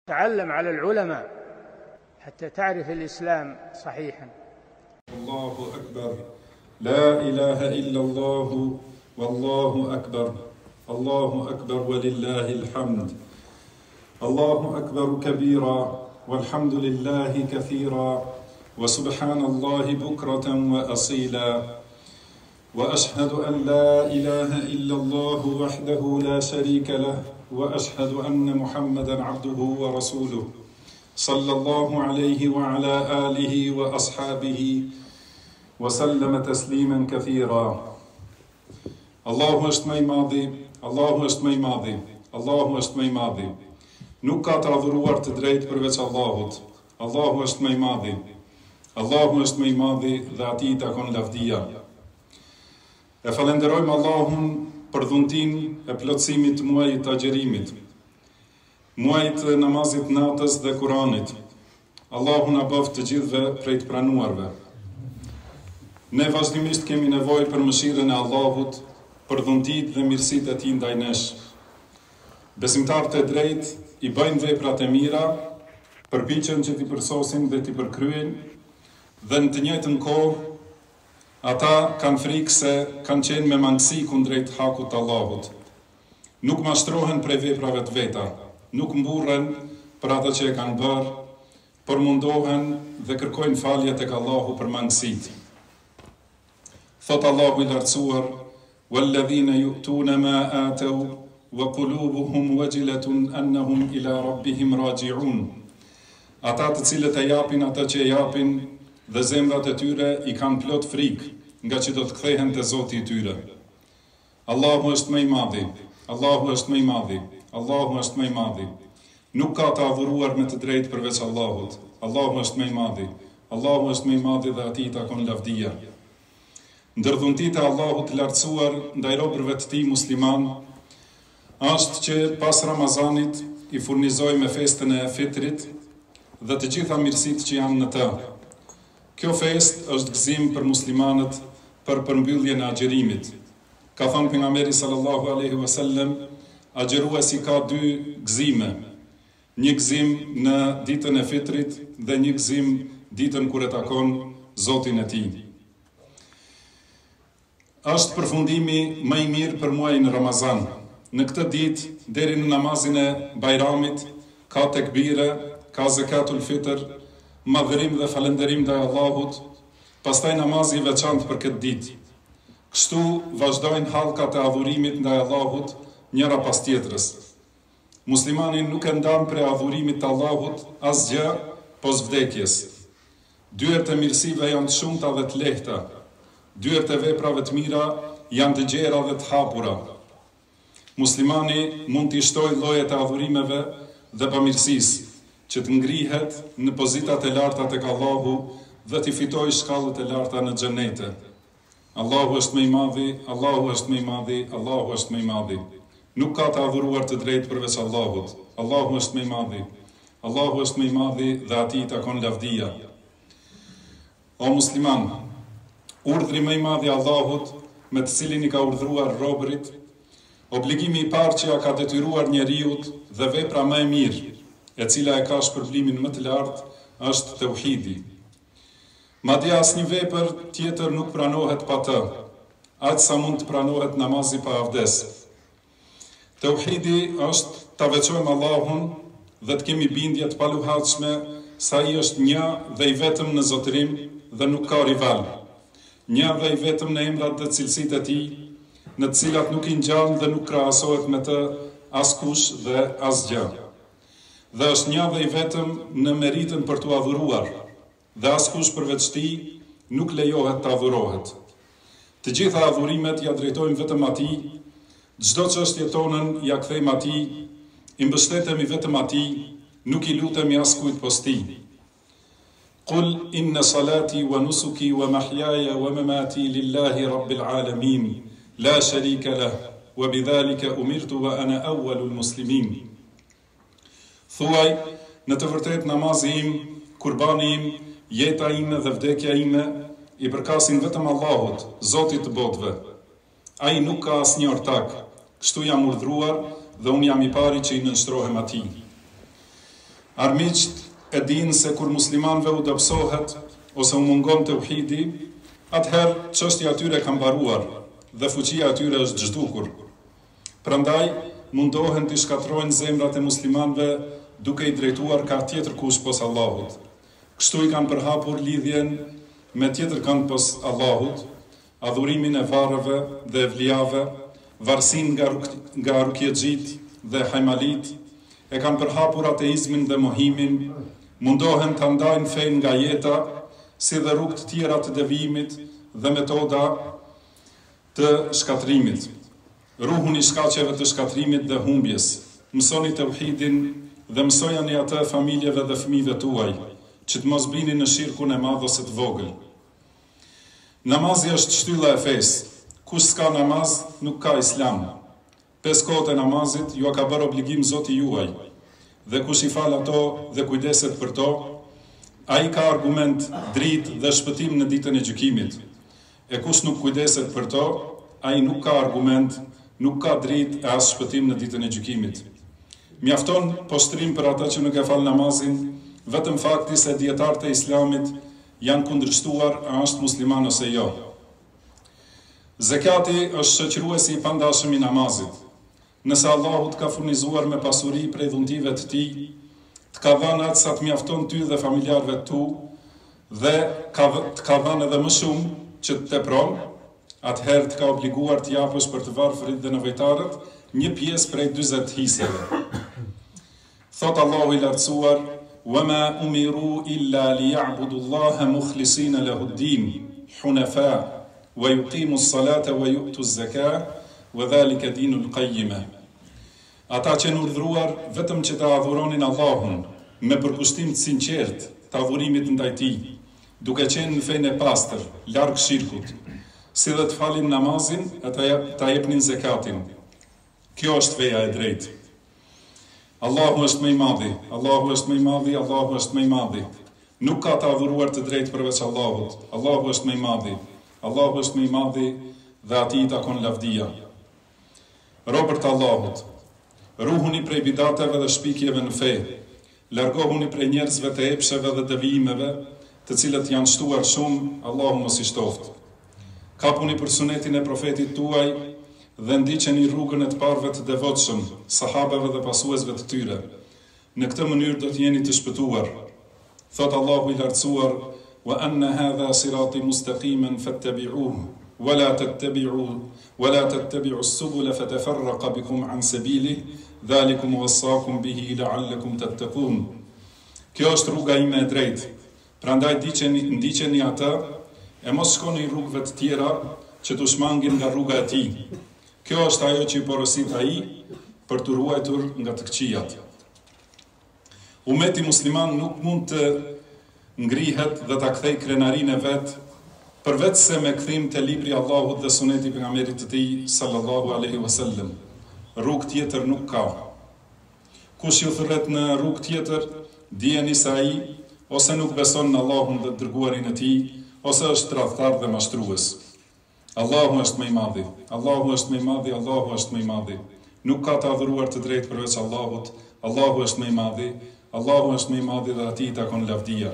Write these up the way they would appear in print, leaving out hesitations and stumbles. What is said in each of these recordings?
تعلم على العلماء حتى تعرف الإسلام صحيحا. الله أكبر، لا إله إلا الله، والله أكبر، الله أكبر ولله الحمد. الله أكبر كبيرا، والحمد لله كثيرا، وسبحان الله بكرة وأصيلا. وأشهد أن لا إله إلا الله وحده لا شريك له، وأشهد أن محمدًا عبده ورسوله صلى الله عليه وعلى آله وأصحابه وسلم تسليما كثيرا. Allahu është më i madhi, Allahu është më i madhi, Allahu është më i madhi. Nuk ka të adhuruar të drejtë përveç Allahut. Allahu është më i madhi, Allahu është më i madhi dhe atij i takon lavdia. E falenderojmë Allahun për dhuntin e plotësimit të muajit të agjerimit, muajit të namazit natës dhe Kuranit. Allahu na bëft të gjithëve prej të pranuarve. Ne vazhdimisht kemi nevojë për mëshirën e Allahut, për dhuntit dhe mirësitë e tij ndaj nesh. Besimtarët e drejtë i bëjnë veprat e mira, përpiqen që t'i përsosin dhe t'i përkryen, dhe në të njëjtën kohë ata kanë frikë se kanë qenë me mangësi kundrejt hakut të Allahut. Nuk mashtrohen prej veprave të veta, nuk mburren për atë që e kanë bërë, por mundohen dhe kërkojnë falje tek Allahu për mangësitë. Thot Allahu i lartësuar: "Walladhina yu'tuna ma atau wa qulubuhum wajilatun annahum ila rabbihim raji'un." Ata të cilët e japin atë që e japin dhe zemrat e tyre i kanë plot frikë nga që do të kthehen te Zoti i tyre. Allahu është më i madhi, Allahu është më i madhi, Allahu është më i madhi. Nuk ka të adhuruar me të drejtë përveç Allahut. Allahu është më i madhi, Allahu është më i madhi dhe atij i takon lavdia. Ndër dhuntit e Allahut të lartësuar ndaj robërve të tij musliman është që pas Ramazanit i furnizojë me festën e Fitrit dhe të gjitha mirësitë që janë në të. Kjo fest është gëzim për muslimanët për përmbylljen e agjerimit. Ka thënë pejgamberi sallallahu alaihi wasallam, agjeruesi ka dy gëzime. Një gëzim në ditën e Fitrit dhe një gëzim ditën kur e takon Zotin e tij. Është përfundimi më i mirë për muajin Ramazan. Në këtë ditë, deri në namazin e Bajramit, ka tekbire, ka zakatul fitr, madhërim dhe falënderim ndaj Allahut, pastaj namazi i veçantë për këtë ditë. Kështu vazhdojnë hallkat e adhurimit ndaj Allahut njëra pas tjetrës. Muslimani nuk e ndan prej adhurimit të Allahut asgjë pos vdekjes. Dyert e mirësive janë të shumta dhe të lehta. Dyert e veprave të mira janë të gjera dhe të hapura. Muslimani mund t'i shtojë llojet e adhurimeve dhe pamirësisë, që të ngrihet në pozitat e larta tek Allahu dhe t'i fitojë shkallët e larta në xhenete. Allahu është më i madhi, Allahu është më i madhi, Allahu është më i madhi. Nuk ka të adhuruar të drejtë përveç Allahut. Allahu është më i madhi, Allahu është më i madhi dhe atij i takon lavdia. O musliman, urdhri më i madh i Allahut, me të cilin i ka urdhëruar robërit, obligimi i parë që ja ka detyruar njeriut dhe vepra më e mirë, e cila e ka shpërblimin më të lartë, është tauhidi. Madje asnjë vepër tjetër nuk pranohet pa të, aq sa mund të pranohet namazi pa avdes. Tauhidi është ta veçojmë Allahun dhe të kemi bindje të paluhatshme se ai është një dhe i vetëm në zotërim dhe nuk ka rival. Një dhe i vetëm në emrat dhe cilësitë e tij, në të cilat nuk i ngjan dhe nuk krahasohet me të askush dhe asgjë. Dhe është një dhe i vetëm në meritën për t'u adhuruar, dhe askush përveç tij nuk lejohet të adhurohet. Të gjitha adhurimet ja drejtojmë vetëm atij, çdo çështje tonën ja kthejmë atij, i mbështetemi vetëm atij, nuk i lutemi askujt pos tij. Qul inna salati wa nusuki wa mahyaya wa mamati lillahi rabbil alamin, la sharika lah, wa bidhalika umirtu wa ana awwalul muslimin. Thuaj, në të vërtet namazi im, kurbani im, jeta ime dhe vdekja ime i përkasin vetëm Allahut, Zotit të botëve. Ai nuk ka asnjë ortak, kështu jam urdhëruar dhe unë jam i pari që i nënshtrohem atij. Armiqt e dinë se kur muslimanëve u dobësohet ose u mungon tauhidi, atëherë çështja atyre ka mbaruar dhe fuqia atyre është zhdukur. Prandaj mundohen të shkatrojnë zemrat e muslimanëve duke i drejtuar ka tjetër kush pos Allahut. Kështu i kanë përhapur lidhjen me tjetër kanë pos Allahut, adhurimin e varreve dhe evlijave, varsin nga rukjegjit dhe hajmalit, e kanë përhapur ateizmin dhe mohimin, mundohen të ndajnë fejnë nga jeta, si dhe rrugë të tjera të devijimit dhe metoda të shkatrimit. Ruhuni shkaqeve të shkatrimit dhe humbjes, mësoni tauhidin dhe mësojani atë familjeve dhe fëmijëve tuaj, që të mos bini në shirkun e madh ose të vogël. Namazi është shtylla e fesë. Kush s'ka namaz, nuk ka islam. 5 kohët e namazit ju ka bërë obligim Zoti juaj, dhe kush i fal ato dhe kujdeset për to, ai ka argument, dritë dhe shpëtim në ditën e gjykimit. E kush nuk kujdeset për to, ai nuk ka argument, nuk ka dritë e as shpëtim në ditën e gjykimit. Mjafton poshtrim për ata që nuk e fal namazin, vetëm fakti se dietarët e Islamit janë kundërshtuar a është musliman ose jo. Zekati është shoqëruesi i pandashëm i namazit. Nëse Allahu të ka furnizuar me pasuri prej dhuntive të tij, të ka dhënë atë sa të mjafton ty dhe familjarëve tu, dhe të ka dhënë edhe më shumë që të tepron, atëherë të ka obliguar të japësh për të varfrit dhe nevojtarët një pjesë prej 40 hiseve. Thot Allahu i lartësuar: "Wama umiru illa liya'budu Allaha mukhlisina lahu ad-din, hunafa, wa yuqimu as-salata wa yu'tu az-zakata, wa dhalika dinul qayyimah." Ata që në urdhruar vetëm që ta adhuronin Allahun me përkushtim të sinqert të adhurimit ndaj tij, duke qenë në fenë e pastër, larg shirkut, si dhe të falin namazin e ta jepnin zekatin. Kjo është feja e drejtë. Allahu është më i madhi, Allahu është më i madhi, Allahu është më i madhi. Nuk ka të adhuruar të drejtë përveç Allahut. Allahu është më i madhi, Allahu është më i madhi dhe atij i takon lavdia. Robërt Allahut, ruhuni prej bidateve dhe shpikjeve në fe, largohuni prej njerëzve të epsheve dhe devijimeve, të cilët janë shtuar shumë, Allahu mos i shtoft. Kapuni për sunetin e profetit tuaj dhe ndiqeni rrugën e të parëve të devotshëm, sahabeve dhe pasuesve të tyre. Në këtë mënyrë do të jeni të shpëtuar. Thot Allahu i lartësuar: "Wa anna hadha sirati mustaqiman fattabi'uhu, wa la tattabi'u as-subula fatafarraqa bikum an sabilihi, dhalikum wassakum bihi la'allakum tattaqun." Kjo është rruga ime e drejtë. Prandaj ndiqeni atë e mos shkoni rrugëve të tjera që të shmangin nga rruga e tij. Kjo është ajo që i porosit ai për të ruajtur nga të këqijat. Umeti musliman nuk mund të ngrihet dhe ta kthej krenarinë e vet përveç se me kthim te libri i Allahut dhe suneti i pejgamberit të tij sallallahu alaihi wasallam. Rrugë tjetër nuk ka. Kush ju thërret në rrugë tjetër, dijeni se ai ose nuk beson në Allahun dhe dërguarin e tij, ose është tradhtar dhe mashtrues. Allahu është më i madhi, Allahu është më i madhi, Allahu është më i madhi. Nuk ka të adhuruar të drejtë përveç Allahut. Allahu është më i madhi, Allahu është më i madhi dhe atij i takon lavdia.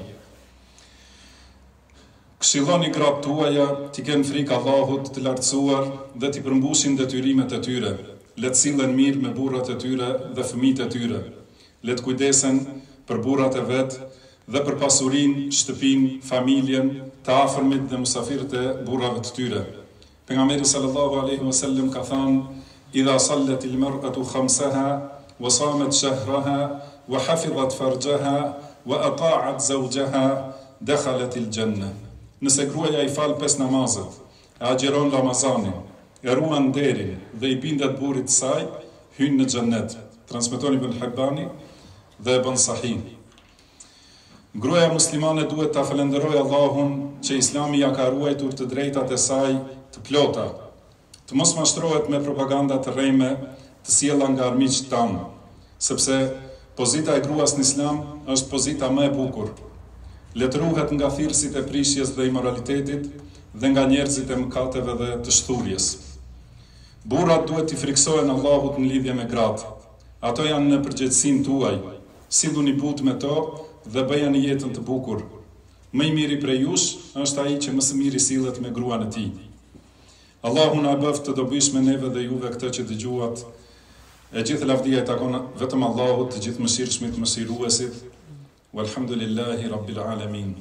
Këshilloni gratë tuaja t'i kenë frikë Allahut të lartësuar dhe t'i përmbushin detyrimet e tyre. Le të sillen mirë me burrat e tyre dhe fëmijët e tyre. Le të kujdesen për burrat e vet dhe për pasurinë, shtëpinë, familjen, të afërmit dhe musafirët e burrave të tyre. Pejgamberi sallallahu alaihi wasallam ka thënë: "Idha sallat al-mar'atu khamsaha wa samat shahraha wa hafizat farjaha wa ata'at zawjaha dakhalat al-jannah." Nëse gruaja i fal 5 namazet, e agjeron Ramazanin, e ruan nderin dhe i bindet burrit të saj, hyn në xhennet. Transmeton Ibn Hibani dhe Ibn Sahih. Gruaja muslimane duhet ta falenderojë Allahun që Islami ja ka ruajtur të drejtat e saj të plota, të mos mashtrohet me propaganda të rrejme të sjella nga armiqtë tanë, sepse pozita e gruas në Islam është pozita më e bukur. Letëruhet nga thirrësit e prishjes dhe imoralitetit dhe nga njerëzit e mëkateve dhe të shturjes. Burrat duhet t'i friksohen Allahut në lidhje me gratë. Ato janë në përgjegjësinë tuaj, silluni butë me to dhe bëjani jetën të bukur. Më i miri prej jush është ai që më së miri sillet me gruan e tij. Allahu na bëft të dobishme neve dhe juve këtë që dëgjuat. E gjithë lavdia i takon vetëm Allahut, të gjithë mëshirshmit, mëshiruesit. Walhamdulillahi rabbil alamin.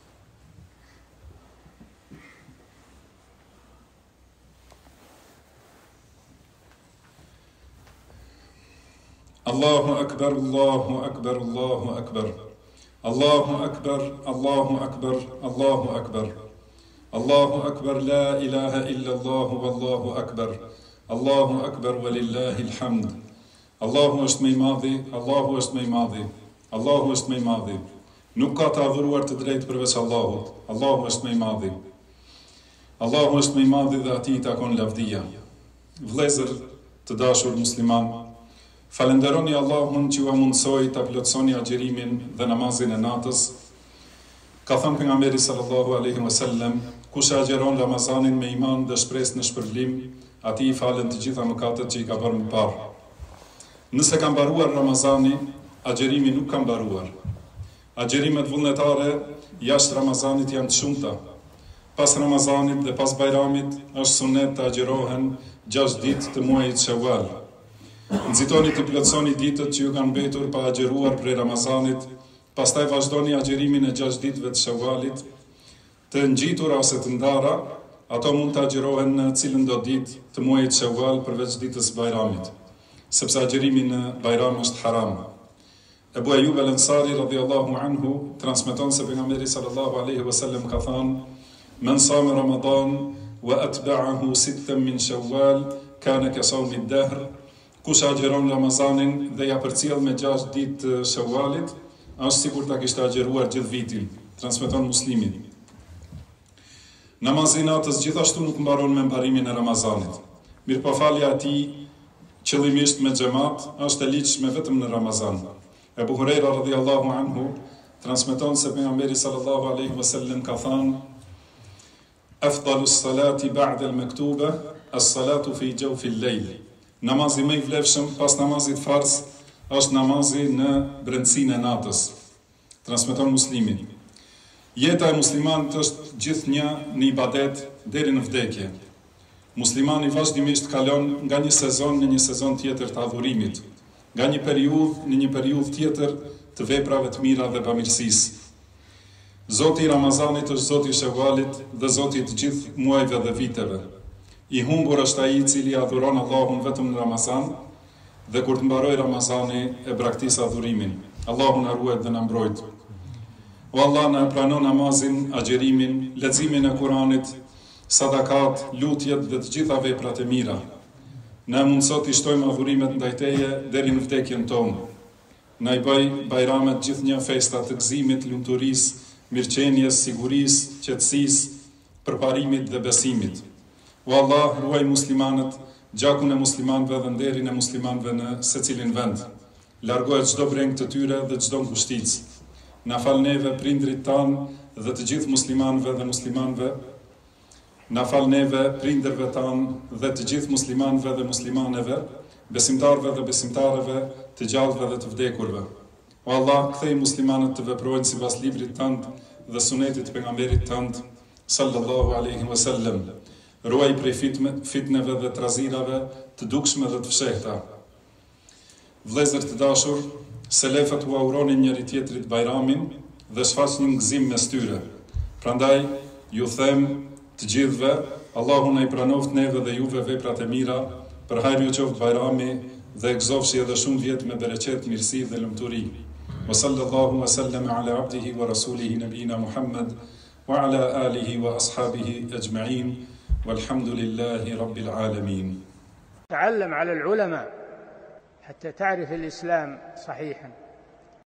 Allahu akbar, Allahu akbar, Allahu akbar. Allahu akbar, Allahu akbar, Allahu akbar. Allahu akbar, la ilaha illa Allahu, wallahu akbar. Allahu akbar, walillahi alhamd. Allahu është më i madhi, Allahu është më i madhi. Allahu është më i madhi. Nuk ka të adhuruar të drejtë përveç Allahut. Allahu është më i madhi. Allahu është më i madhi dhe atij i takon lavdia. Vëllezër të dashur musliman, falenderoni Allahun që ju mundsoi ta plotësoni agjërimin dhe namazin e natës. Ka thënë pejgamberi sallallahu alaihi wasallam, kush agjeron Ramazanin me iman dhe shpresë në shpërblim, atij i falen të gjitha mëkatet që i ka bërë më parë. Nëse ka mbaruar Ramazani, agjerimi nuk ka mbaruar. Agjerimet vullnetare jashtë Ramazanit janë të shumta. Pas Ramazanit dhe pas Bajramit është sunet të agjerohen 6 ditë të muajit Shawwal. Nxitoni të plotësoni ditët që ju kanë mbetur pa agjeruar prej Ramazanit, pastaj vazhdoni agjerimin e 6 ditëve të Shawwalit. Të ngjitura ose të ndara, ato mund të agjerohen në cilëndo ditë të muajit Shawwal përveç ditës Bajramit, sepse agjerimi në Bajram është haram. Ebu Ejub el-Ansari radhiyallahu anhu transmeton se pejgamberi sallallahu alaihi wasallam ka thënë: "Men sama Ramadan wa atba'ahu 6 min Shawwal kana ka sawmi ad-dahr." Kush agjeron Ramazanin dhe ja përcjell me 6 ditë të Shawwalit, është sikur ta kishte agjeruar gjithë vitin. Transmeton Muslimi. Namazi i natës gjithashtu nuk mbaron me mbarimin e Ramazanit. Mirëpafalja e tij qëllimisht me xhamat është e ligjshme vetëm në Ramazan. Ebu Hurajra radhiyallahu anhu transmeton se pejgamberi sallallahu alaihi wasallam ka thënë: "Afdalu s-salati ba'da al-maktuba as-salatu fi jawfi al-layl." Namazi më i vlefshëm pas namazit farz është namazi në brendësinë e natës. Transmeton Muslimi. Jeta e muslimanit është gjithnjë në ibadet deri në vdekje. Muslimani vazhdimisht kalon nga një sezon në një sezon tjetër të adhurimit, nga një periudhë në një periudhë tjetër të veprave të mira dhe bamirësisë. Zoti i Ramazanit është Zoti i Shawwalit dhe Zoti i të gjithë muajve dhe viteve. I humbur është ai i cili adhuron Allahun vetëm në Ramazan dhe kur të mbaroj Ramazani e braktis adhurimin. Allahu na ruaj dhe na mbrojt. O Allah, na pranon namazin, agjerimin, leximin e Kuranit, sadakat, lutjet dhe të gjitha veprat e mira. Na mundso të shtojmë adhurimet ndaj Teje deri në vdekjen tonë. Na i bëj bajramet gjithnjë festa të gëzimit, lumturisë, mirëqenies, sigurisë, qetësisë, përparimit dhe besimit. O Allah, ruaj muslimanët, gjakun e muslimanëve dhe nderin e muslimanëve në secilin vend. Largohet çdo breng të tyre dhe çdo ngushticë. Na fal neve, prindrit tanë dhe të gjithë muslimanëve dhe muslimanëve. Na fal neve, prindërve tanë dhe të gjithë muslimanëve dhe muslimaneve, besimtarëve dhe besimtareve, të gjallëve dhe të vdekurve. O Allah, kthej muslimanët të veprojnë sipas librit tënd dhe sunetit të pejgamberit tënd sallallahu alaihi wasallam. Ruaj prej fitneve dhe trazirave të dukshme dhe të fshehta. Vëllezër të dashur, selefët u auronin njëri tjetrit Bajramin dhe shfaqnin gëzim mes tyre. Prandaj ju them të gjithëve, Allahu na i pranoft neve dhe juve veprat e mira, për hajër ju qoftë Bajrami dhe e gëzofshi edhe shumë vjet me bereqet, mirësi dhe lumturi. Wa sallallahu wa sallam ala abdihi wa rasulihi nabina Muhammad wa ala alihi wa ashabihi ajma'in. والحمد لله رب العالمين. تعلم على العلماء حتى تعرف الإسلام صحيحا.